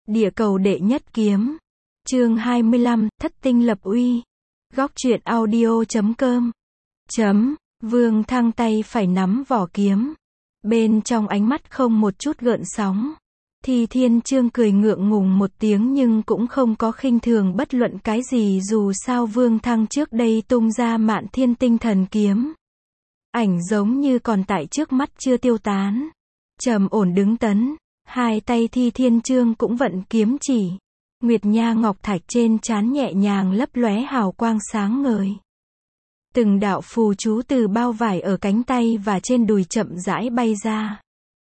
Địa cầu đệ nhất kiếm. Chương 25, Thất tinh lập uy. Góc truyện audio.com. Vương Thăng tay phải nắm vỏ kiếm. Bên trong ánh mắt không một chút gợn sóng. Thi Thiên Chương cười ngượng ngùng một tiếng nhưng cũng không có khinh thường bất luận cái gì, dù sao Vương Thăng trước đây tung ra Mạn Thiên Tinh Thần kiếm. Ảnh giống như còn tại trước mắt chưa tiêu tán. Trầm ổn đứng tấn, hai tay Thi Thiên Chương cũng vận kiếm chỉ. Nguyệt nha ngọc thạch trên trán nhẹ nhàng lấp lóe hào quang sáng ngời. Từng đạo phù chú từ bao vải ở cánh tay và trên đùi chậm rãi bay ra,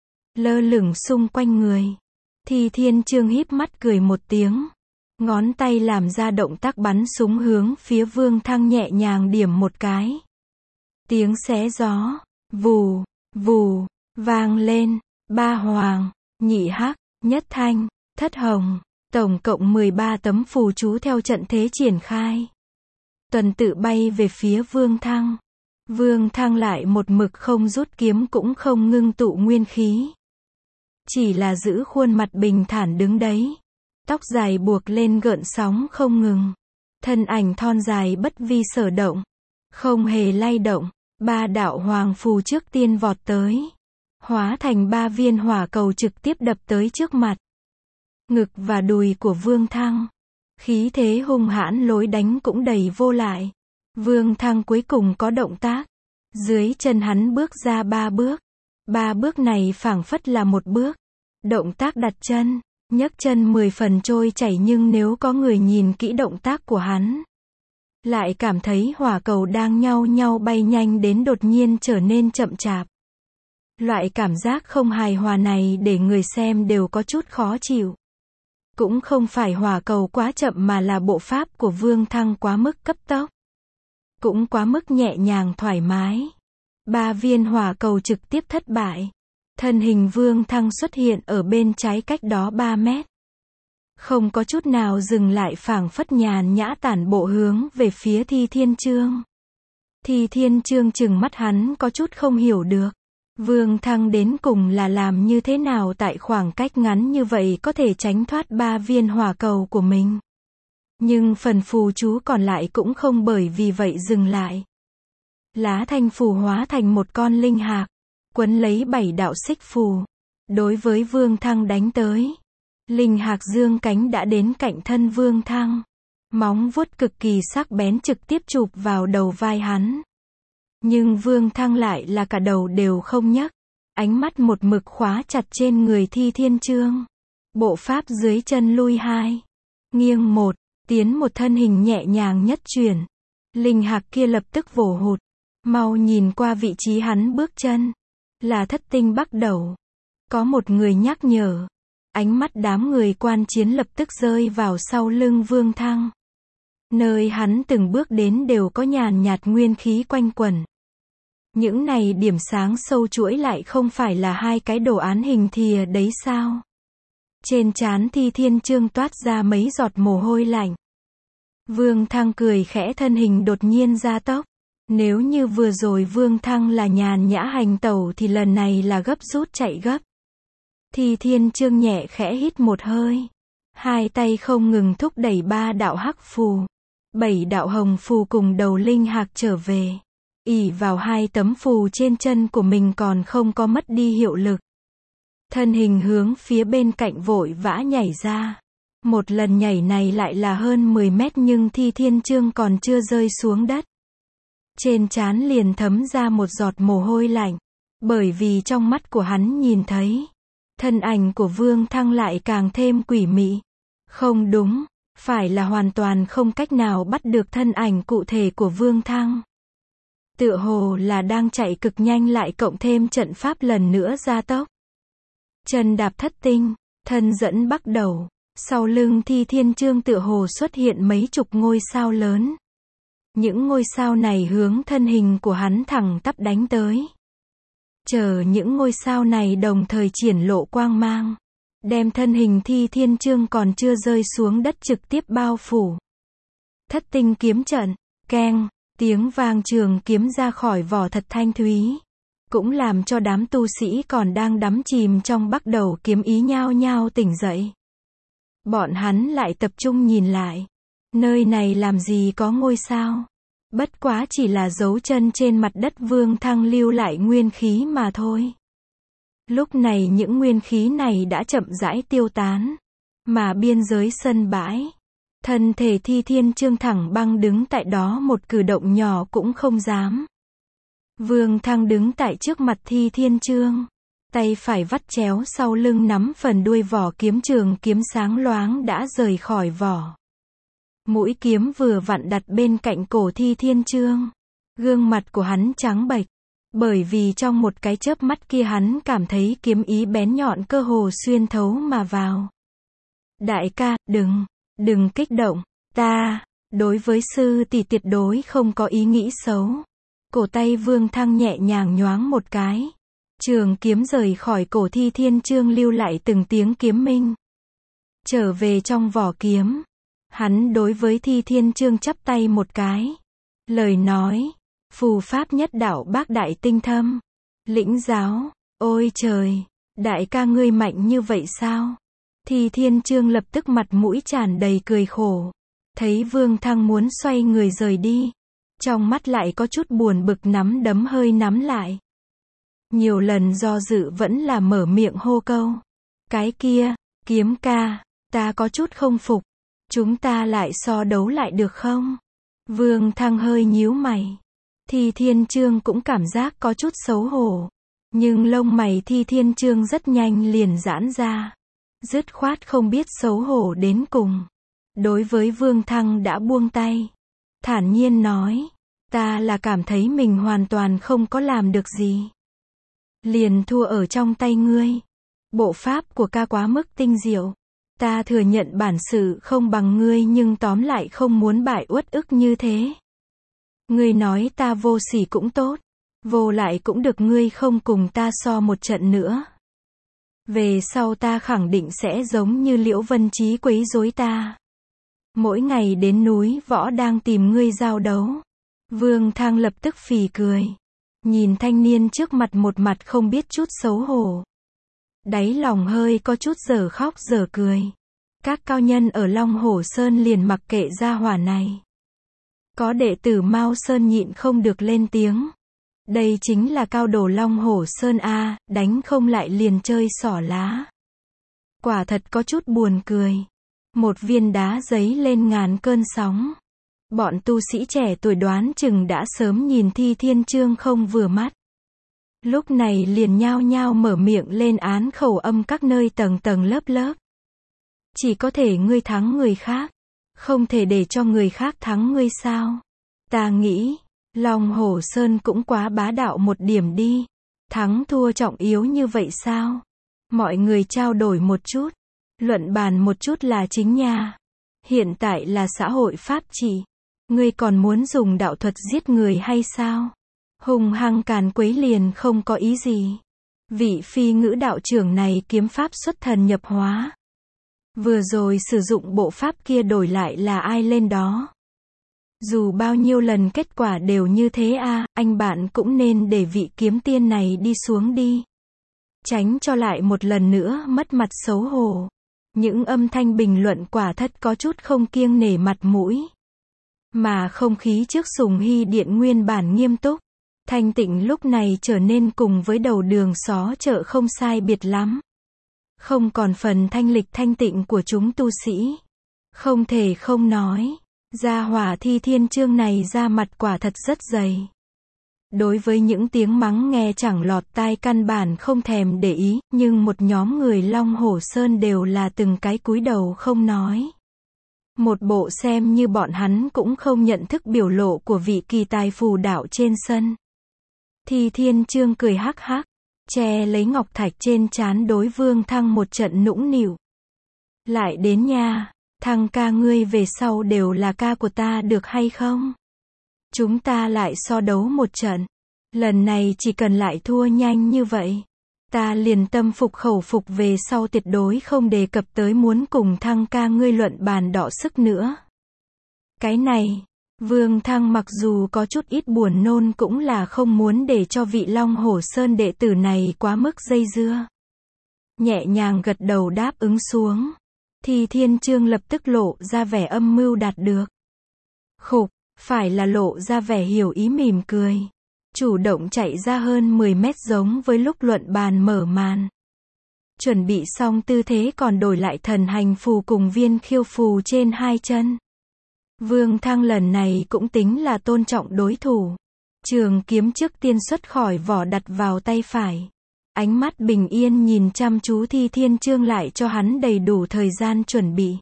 lơ lửng xung quanh người. Thi Thiên Chương híp mắt cười một tiếng, ngón tay làm ra động tác bắn súng hướng phía Vương Thăng nhẹ nhàng điểm một cái. Tiếng xé gió, vù, vù, vang lên, ba hoàng, nhị hắc, nhất thanh, thất hồng, tổng cộng 13 tấm phù chú theo trận thế triển khai. Tuần tự bay về phía Vương Thăng. Vương Thăng lại một mực không rút kiếm cũng không ngưng tụ nguyên khí. Chỉ là giữ khuôn mặt bình thản đứng đấy. Tóc dài buộc lên gợn sóng không ngừng. Thân ảnh thon dài bất vi sở động. Không hề lay động. Ba đạo hoàng phù trước tiên vọt tới. Hóa thành 3 viên hỏa cầu trực tiếp đập tới trước mặt. Ngực và đùi của Vương Thăng. Khí thế hung hãn lối đánh cũng đầy vô lại. Vương Thăng cuối cùng có động tác. Dưới chân hắn bước ra 3 bước. 3 bước này phảng phất là một bước. Động tác đặt chân, nhấc chân 10 phần trôi chảy, nhưng nếu có người nhìn kỹ động tác của hắn, lại cảm thấy hỏa cầu đang nhau nhau bay nhanh đến đột nhiên trở nên chậm chạp. Loại cảm giác không hài hòa này để người xem đều có chút khó chịu. Cũng không phải hỏa cầu quá chậm mà là bộ pháp của Vương Thăng quá mức cấp tốc. Cũng quá mức nhẹ nhàng thoải mái. 3 viên hỏa cầu trực tiếp thất bại. Thân hình Vương Thăng xuất hiện ở bên trái cách đó 3 mét. Không có chút nào dừng lại, phảng phất nhàn nhã tản bộ hướng về phía Thi Thiên Chương. Thi Thiên Chương chừng mắt, hắn có chút không hiểu được. Vương Thăng đến cùng là làm như thế nào tại khoảng cách ngắn như vậy có thể tránh thoát 3 viên hỏa cầu của mình. Nhưng phần phù chú còn lại cũng không bởi vì vậy dừng lại. Lá thanh phù hóa thành một con linh hạc, quấn lấy 7 đạo xích phù. Đối với Vương Thăng đánh tới. Linh hạc dương cánh đã đến cạnh thân Vương Thăng. Móng vuốt cực kỳ sắc bén trực tiếp chụp vào đầu vai hắn. Nhưng Vương Thăng lại là cả đầu đều không nhấc. Ánh mắt một mực khóa chặt trên người Thi Thiên Chương. Bộ pháp dưới chân lui 2, nghiêng 1, tiến 1, thân hình nhẹ nhàng nhất chuyển. Linh hạc kia lập tức vồ hụt. Mau nhìn qua vị trí hắn bước chân. Là thất tinh bắt đầu. Có một người nhắc nhở. Ánh mắt đám người quan chiến lập tức rơi vào sau lưng Vương Thăng. Nơi hắn từng bước đến đều có nhàn nhạt nguyên khí quanh quẩn. Những này điểm sáng sâu chuỗi lại không phải là 2 cái đồ án hình thìa đấy sao? Trên trán Thi Thiên Chương toát ra mấy giọt mồ hôi lạnh. Vương Thăng cười khẽ, thân hình đột nhiên gia tốc. Nếu như vừa rồi Vương Thăng là nhàn nhã hành tẩu thì lần này là gấp rút chạy gấp. Thi Thiên Chương nhẹ khẽ hít một hơi. Hai tay không ngừng thúc đẩy 3 đạo hắc phù. 7 đạo hồng phù cùng đầu linh hạc trở về. Ỷ vào 2 tấm phù trên chân của mình còn không có mất đi hiệu lực. Thân hình hướng phía bên cạnh vội vã nhảy ra. Một lần nhảy này lại là hơn 10 mét nhưng Thi Thiên Chương còn chưa rơi xuống đất. Trên trán liền thấm ra một giọt mồ hôi lạnh. Bởi vì trong mắt của hắn nhìn thấy. Thân ảnh của Vương Thăng lại càng thêm quỷ mị. Không đúng, phải là hoàn toàn không cách nào bắt được thân ảnh cụ thể của Vương Thăng. Tựa hồ là đang chạy cực nhanh, lại cộng thêm trận pháp lần nữa gia tốc. Chân đạp thất tinh, thân dẫn bắt đầu. Sau lưng Thi Thiên Chương tựa hồ xuất hiện mấy chục ngôi sao lớn. Những ngôi sao này hướng thân hình của hắn thẳng tắp đánh tới. Chờ những ngôi sao này đồng thời triển lộ quang mang. Đem thân hình Thi Thiên Chương còn chưa rơi xuống đất trực tiếp bao phủ. Thất tinh kiếm trận, keng, tiếng vang trường kiếm ra khỏi vỏ thật thanh thúy. Cũng làm cho đám tu sĩ còn đang đắm chìm trong bắt đầu kiếm ý nhao nhao tỉnh dậy. Bọn hắn lại tập trung nhìn lại. Nơi này làm gì có ngôi sao? Bất quá chỉ là dấu chân trên mặt đất Vương Thăng lưu lại nguyên khí mà thôi. Lúc này những nguyên khí này đã chậm rãi tiêu tán. Mà biên giới sân bãi, thân thể Thi Thiên Chương thẳng băng đứng tại đó, một cử động nhỏ cũng không dám. Vương Thăng đứng tại trước mặt Thi Thiên Chương, tay phải vắt chéo sau lưng nắm phần đuôi vỏ kiếm, trường kiếm sáng loáng đã rời khỏi vỏ. Mũi kiếm vừa vặn đặt bên cạnh cổ Thi Thiên Chương. Gương mặt của hắn trắng bệch, bởi vì trong một cái chớp mắt kia hắn cảm thấy kiếm ý bén nhọn cơ hồ xuyên thấu mà vào. Đại ca, đừng kích động, ta, đối với sư tỷ tuyệt đối không có ý nghĩ xấu. Cổ tay Vương Thăng nhẹ nhàng nhoáng một cái. Trường kiếm rời khỏi cổ Thi Thiên Chương, lưu lại từng tiếng kiếm minh. Trở về trong vỏ kiếm, hắn đối với Thi Thiên Chương chắp tay một cái. Lời nói, phù pháp nhất đạo bác đại tinh thâm. Lĩnh giáo, ôi trời, đại ca ngươi mạnh như vậy sao? Thi Thiên Chương lập tức mặt mũi tràn đầy cười khổ. Thấy Vương Thăng muốn xoay người rời đi, trong mắt lại có chút buồn bực, nắm đấm hơi nắm lại. Nhiều lần do dự vẫn là mở miệng hô câu. Cái kia, kiếm ca, ta có chút không phục. Chúng ta lại so đấu lại được không? Vương Thăng hơi nhíu mày. Thi Thiên Chương cũng cảm giác có chút xấu hổ. Nhưng lông mày Thi Thiên Chương rất nhanh liền giãn ra. Dứt khoát không biết xấu hổ đến cùng. Đối với Vương Thăng đã buông tay. Thản nhiên nói. Ta là cảm thấy mình hoàn toàn không có làm được gì. Liền thua ở trong tay ngươi. Bộ pháp của ca quá mức tinh diệu. Ta thừa nhận bản sự không bằng ngươi, nhưng tóm lại không muốn bại uất ức như thế. Ngươi nói ta vô sỉ cũng tốt. Vô lại cũng được, ngươi không cùng ta so một trận nữa. Về sau ta khẳng định sẽ giống như Liễu Vân Chí quấy rối ta. Mỗi ngày đến núi Võ đang tìm ngươi giao đấu. Vương Thăng lập tức phì cười. Nhìn thanh niên trước mặt một mặt không biết chút xấu hổ. Đáy lòng hơi có chút dở khóc dở cười. Các cao nhân ở Long Hổ Sơn liền mặc kệ gia hỏa này. Có đệ tử Mao Sơn nhịn không được lên tiếng. Đây chính là cao đồ Long Hổ Sơn a, đánh không lại liền chơi xỏ lá. Quả thật có chút buồn cười. Một viên đá giấy lên ngàn cơn sóng. Bọn tu sĩ trẻ tuổi đoán chừng đã sớm nhìn Thi Thiên Chương không vừa mắt. Lúc này liền nhao nhao mở miệng lên án khẩu âm các nơi tầng tầng lớp lớp. Chỉ có thể ngươi thắng người khác, không thể để cho người khác thắng ngươi sao? Ta nghĩ, Long Hổ Sơn cũng quá bá đạo một điểm đi. Thắng thua trọng yếu như vậy sao? Mọi người trao đổi một chút, luận bàn một chút là chính nha. Hiện tại là xã hội pháp trị. Ngươi còn muốn dùng đạo thuật giết người hay sao? Hùng hăng càn quấy liền không có ý gì. Vị phi ngữ đạo trưởng này kiếm pháp xuất thần nhập hóa. Vừa rồi sử dụng bộ pháp kia đổi lại là ai lên đó? Dù bao nhiêu lần kết quả đều như thế a, anh bạn cũng nên để vị kiếm tiên này đi xuống đi. Tránh cho lại một lần nữa mất mặt xấu hổ. Những âm thanh bình luận quả thật có chút không kiêng nể mặt mũi. Mà không khí trước Sùng Hy Điện nguyên bản nghiêm túc, thanh tịnh lúc này trở nên cùng với đầu đường xó chợ không sai biệt lắm. Không còn phần thanh lịch thanh tịnh của chúng tu sĩ. Không thể không nói, gia hỏa Thi Thiên Chương này ra mặt quả thật rất dày. Đối với những tiếng mắng nghe chẳng lọt tai căn bản không thèm để ý, nhưng một nhóm người Long Hổ Sơn đều là từng cái cúi đầu không nói. Một bộ xem như bọn hắn cũng không nhận thức biểu lộ của vị kỳ tài phù đạo trên sân. Thi Thiên Chương cười hắc hắc, che lấy ngọc thạch trên trán đối Vương Thăng một trận nũng nịu. Lại đến nha, Thăng ca ngươi về sau đều là ca của ta được hay không? Chúng ta lại so đấu một trận. Lần này chỉ cần lại thua nhanh như vậy, ta liền tâm phục khẩu phục, về sau tuyệt đối không đề cập tới muốn cùng Thăng ca ngươi luận bàn đọ sức nữa. Cái này, Vương Thăng mặc dù có chút ít buồn nôn cũng là không muốn để cho vị Long Hổ Sơn đệ tử này quá mức dây dưa. Nhẹ nhàng gật đầu đáp ứng xuống. Thi Thiên Chương lập tức lộ ra vẻ âm mưu đạt được. Khục, phải là lộ ra vẻ hiểu ý mỉm cười. Chủ động chạy ra hơn 10 mét giống với lúc luận bàn mở màn. Chuẩn bị xong tư thế còn đổi lại thần hành phù cùng viên khiêu phù trên hai chân. Vương Thăng lần này cũng tính là tôn trọng đối thủ. Trường kiếm trước tiên xuất khỏi vỏ đặt vào tay phải. Ánh mắt bình yên nhìn chăm chú Thi Thiên Chương lại cho hắn đầy đủ thời gian chuẩn bị.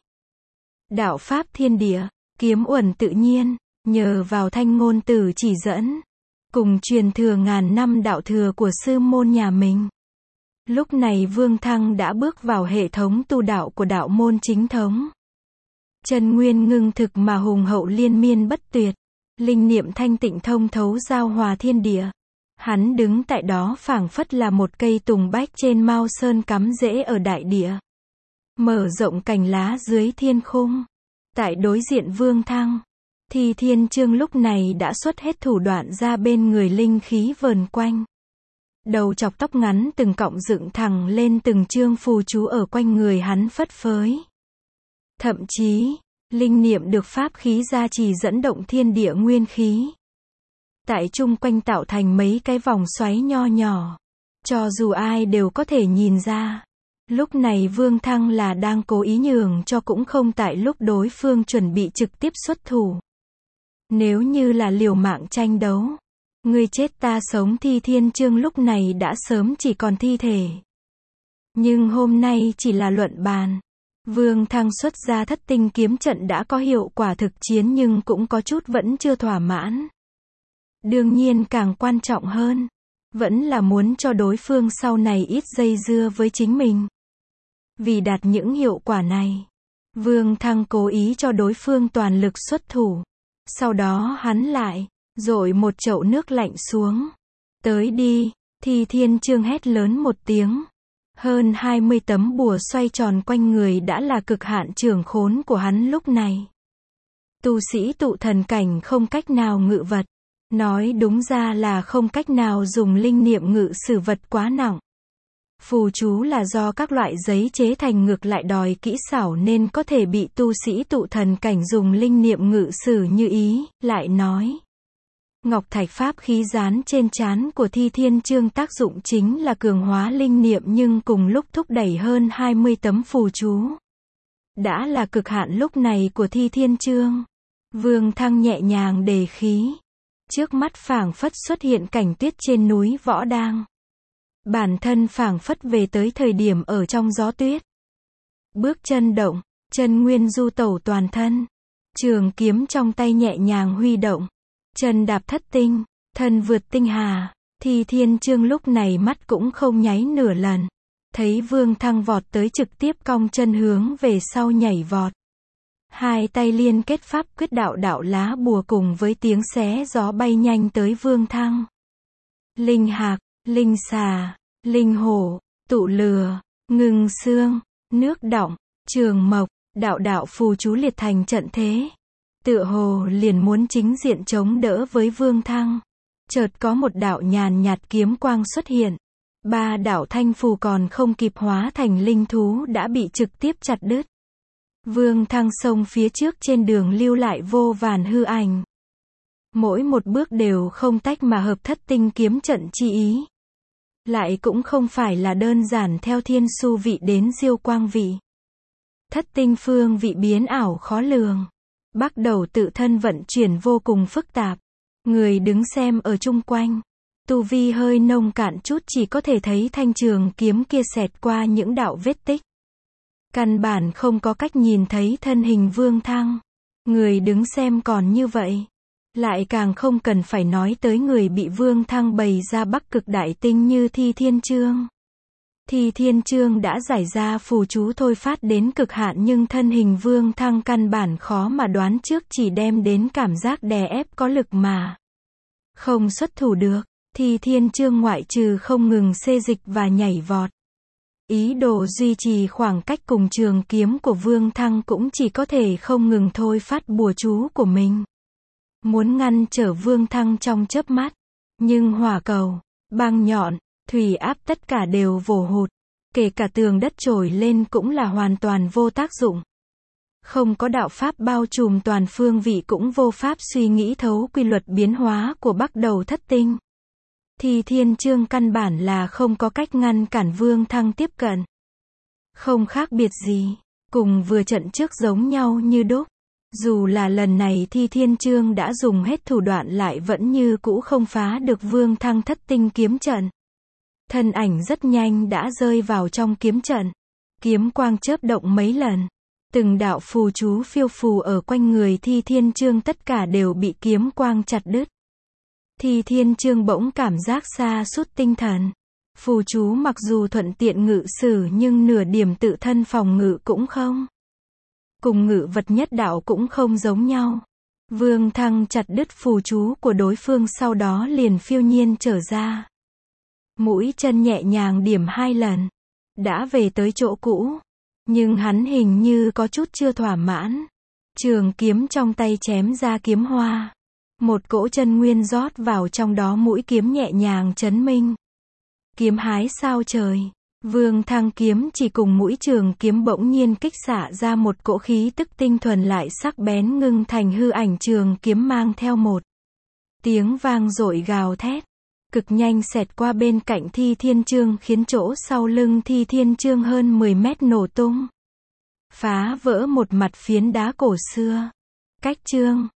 Đạo pháp thiên địa, kiếm uẩn tự nhiên, nhờ vào Thanh Ngôn Tử chỉ dẫn, cùng truyền thừa ngàn năm đạo thừa của sư môn nhà mình. Lúc này Vương Thăng đã bước vào hệ thống tu đạo của đạo môn chính thống. Chân nguyên ngưng thực mà hùng hậu liên miên bất tuyệt, linh niệm thanh tịnh thông thấu giao hòa thiên địa. Hắn đứng tại đó phảng phất là một cây tùng bách trên Mao Sơn cắm rễ ở đại địa, mở rộng cành lá dưới thiên khung. Tại đối diện Vương Thăng, Thi Thiên Chương lúc này đã xuất hết thủ đoạn ra, bên người linh khí vờn quanh. Đầu chọc tóc ngắn từng cọng dựng thẳng lên, từng chương phù chú ở quanh người hắn phất phới. Thậm chí, linh niệm được pháp khí gia trì dẫn động thiên địa nguyên khí. Tại chung quanh tạo thành mấy cái vòng xoáy nho nhỏ. Cho dù ai đều có thể nhìn ra. Lúc này Vương Thăng là đang cố ý nhường cho cũng không tại lúc đối phương chuẩn bị trực tiếp xuất thủ. Nếu như là liều mạng tranh đấu, ngươi chết ta sống, Thi Thiên Chương lúc này đã sớm chỉ còn thi thể. Nhưng hôm nay chỉ là luận bàn. Vương Thăng xuất ra thất tinh kiếm trận đã có hiệu quả thực chiến, nhưng cũng có chút vẫn chưa thỏa mãn. Đương nhiên càng quan trọng hơn, vẫn là muốn cho đối phương sau này ít dây dưa với chính mình. Vì đạt những hiệu quả này, Vương Thăng cố ý cho đối phương toàn lực xuất thủ. Sau đó hắn lại dội một chậu nước lạnh xuống. Tới đi, Thi Thiên Chương hét lớn một tiếng. Hơn 20 tấm bùa xoay tròn quanh người đã là cực hạn trưởng khốn của hắn lúc này. Tu sĩ tụ thần cảnh không cách nào ngự vật. Nói đúng ra là không cách nào dùng linh niệm ngự sử vật quá nặng. Phù chú là do các loại giấy chế thành, ngược lại đòi kỹ xảo nên có thể bị tu sĩ tụ thần cảnh dùng linh niệm ngự sử như ý. Lại nói, ngọc thạch pháp khí dán trên trán của Thi Thiên Chương tác dụng chính là cường hóa linh niệm, nhưng cùng lúc thúc đẩy hơn 20 tấm phù chú. Đã là cực hạn lúc này của Thi Thiên Chương. Vương Thăng nhẹ nhàng đề khí. Trước mắt phảng phất xuất hiện cảnh tuyết trên núi Võ Đang. Bản thân phảng phất về tới thời điểm ở trong gió tuyết. Bước chân động, chân nguyên du tẩu toàn thân. Trường kiếm trong tay nhẹ nhàng huy động. Chân đạp thất tinh, thân vượt tinh hà. Thi Thiên Chương lúc này mắt cũng không nháy nửa lần. Thấy Vương Thăng vọt tới, trực tiếp cong chân hướng về sau nhảy vọt. Hai tay liên kết pháp quyết đạo đạo lá bùa cùng với tiếng xé gió bay nhanh tới Vương Thăng. Linh hạc, linh xà, linh hổ, tụ lừa, ngưng xương, nước đọng, trường mộc, đạo đạo phù chú liệt thành trận thế. Tựa hồ liền muốn chính diện chống đỡ với Vương Thăng. Chợt có một đạo nhàn nhạt kiếm quang xuất hiện. Ba đạo thanh phù còn không kịp hóa thành linh thú đã bị trực tiếp chặt đứt. Vương Thăng xông phía trước, trên đường lưu lại vô vàn hư ảnh. Mỗi một bước đều không tách mà hợp thất tinh kiếm trận chi ý. Lại cũng không phải là đơn giản theo thiên su vị đến diêu quang vị. Thất tinh phương vị biến ảo khó lường. Bắt đầu tự thân vận chuyển vô cùng phức tạp. Người đứng xem ở chung quanh, tu vi hơi nông cạn chút chỉ có thể thấy thanh trường kiếm kia xẹt qua những đạo vết tích. Căn bản không có cách nhìn thấy thân hình Vương Thăng. Người đứng xem còn như vậy, lại càng không cần phải nói tới người bị Vương Thăng bày ra Bắc Cực Đại Tinh như Thi Thiên Chương. Thi Thiên Chương đã giải ra phù chú thôi phát đến cực hạn, nhưng thân hình Vương Thăng căn bản khó mà đoán trước, chỉ đem đến cảm giác đè ép có lực mà không xuất thủ được. Thi Thiên Chương ngoại trừ không ngừng xê dịch và nhảy vọt, ý đồ duy trì khoảng cách cùng trường kiếm của Vương Thăng, cũng chỉ có thể không ngừng thôi phát bùa chú của mình. Muốn ngăn trở Vương Thăng trong chớp mắt, nhưng hỏa cầu, băng nhọn, thủy áp tất cả đều vồ hụt. Kể cả tường đất trồi lên cũng là hoàn toàn vô tác dụng. Không có đạo pháp bao trùm toàn phương vị cũng vô pháp suy nghĩ thấu quy luật biến hóa của bắc đầu thất tinh. Thì thiên chương căn bản là không có cách ngăn cản Vương Thăng tiếp cận. Không khác biệt gì, cùng vừa trận trước giống nhau như đúc. Dù là lần này Thi Thiên Chương đã dùng hết thủ đoạn lại vẫn như cũ không phá được Vương Thăng thất tinh kiếm trận. Thân ảnh rất nhanh đã rơi vào trong kiếm trận. Kiếm quang chớp động mấy lần. Từng đạo phù chú phiêu phù ở quanh người Thi Thiên Chương tất cả đều bị kiếm quang chặt đứt. Thi Thiên Chương bỗng cảm giác sa sút tinh thần. Phù chú mặc dù thuận tiện ngự sử nhưng nửa điểm tự thân phòng ngự cũng không. Cùng ngự vật nhất đạo cũng không giống nhau. Vương Thăng chặt đứt phù chú của đối phương sau đó liền phiêu nhiên trở ra. Mũi chân nhẹ nhàng điểm 2 lần. Đã về tới chỗ cũ. Nhưng hắn hình như có chút chưa thỏa mãn. Trường kiếm trong tay chém ra kiếm hoa. Một cỗ chân nguyên rót vào trong đó, mũi kiếm nhẹ nhàng chấn minh. Kiếm hái sao trời. Vương Thăng kiếm chỉ cùng mũi trường kiếm bỗng nhiên kích xạ ra một cỗ khí tức tinh thuần lại sắc bén, ngưng thành hư ảnh trường kiếm mang theo một tiếng vang dội gào thét. Cực nhanh xẹt qua bên cạnh Thi Thiên Chương khiến chỗ sau lưng Thi Thiên Chương hơn 10 mét nổ tung. Phá vỡ một mặt phiến đá cổ xưa. Cách chương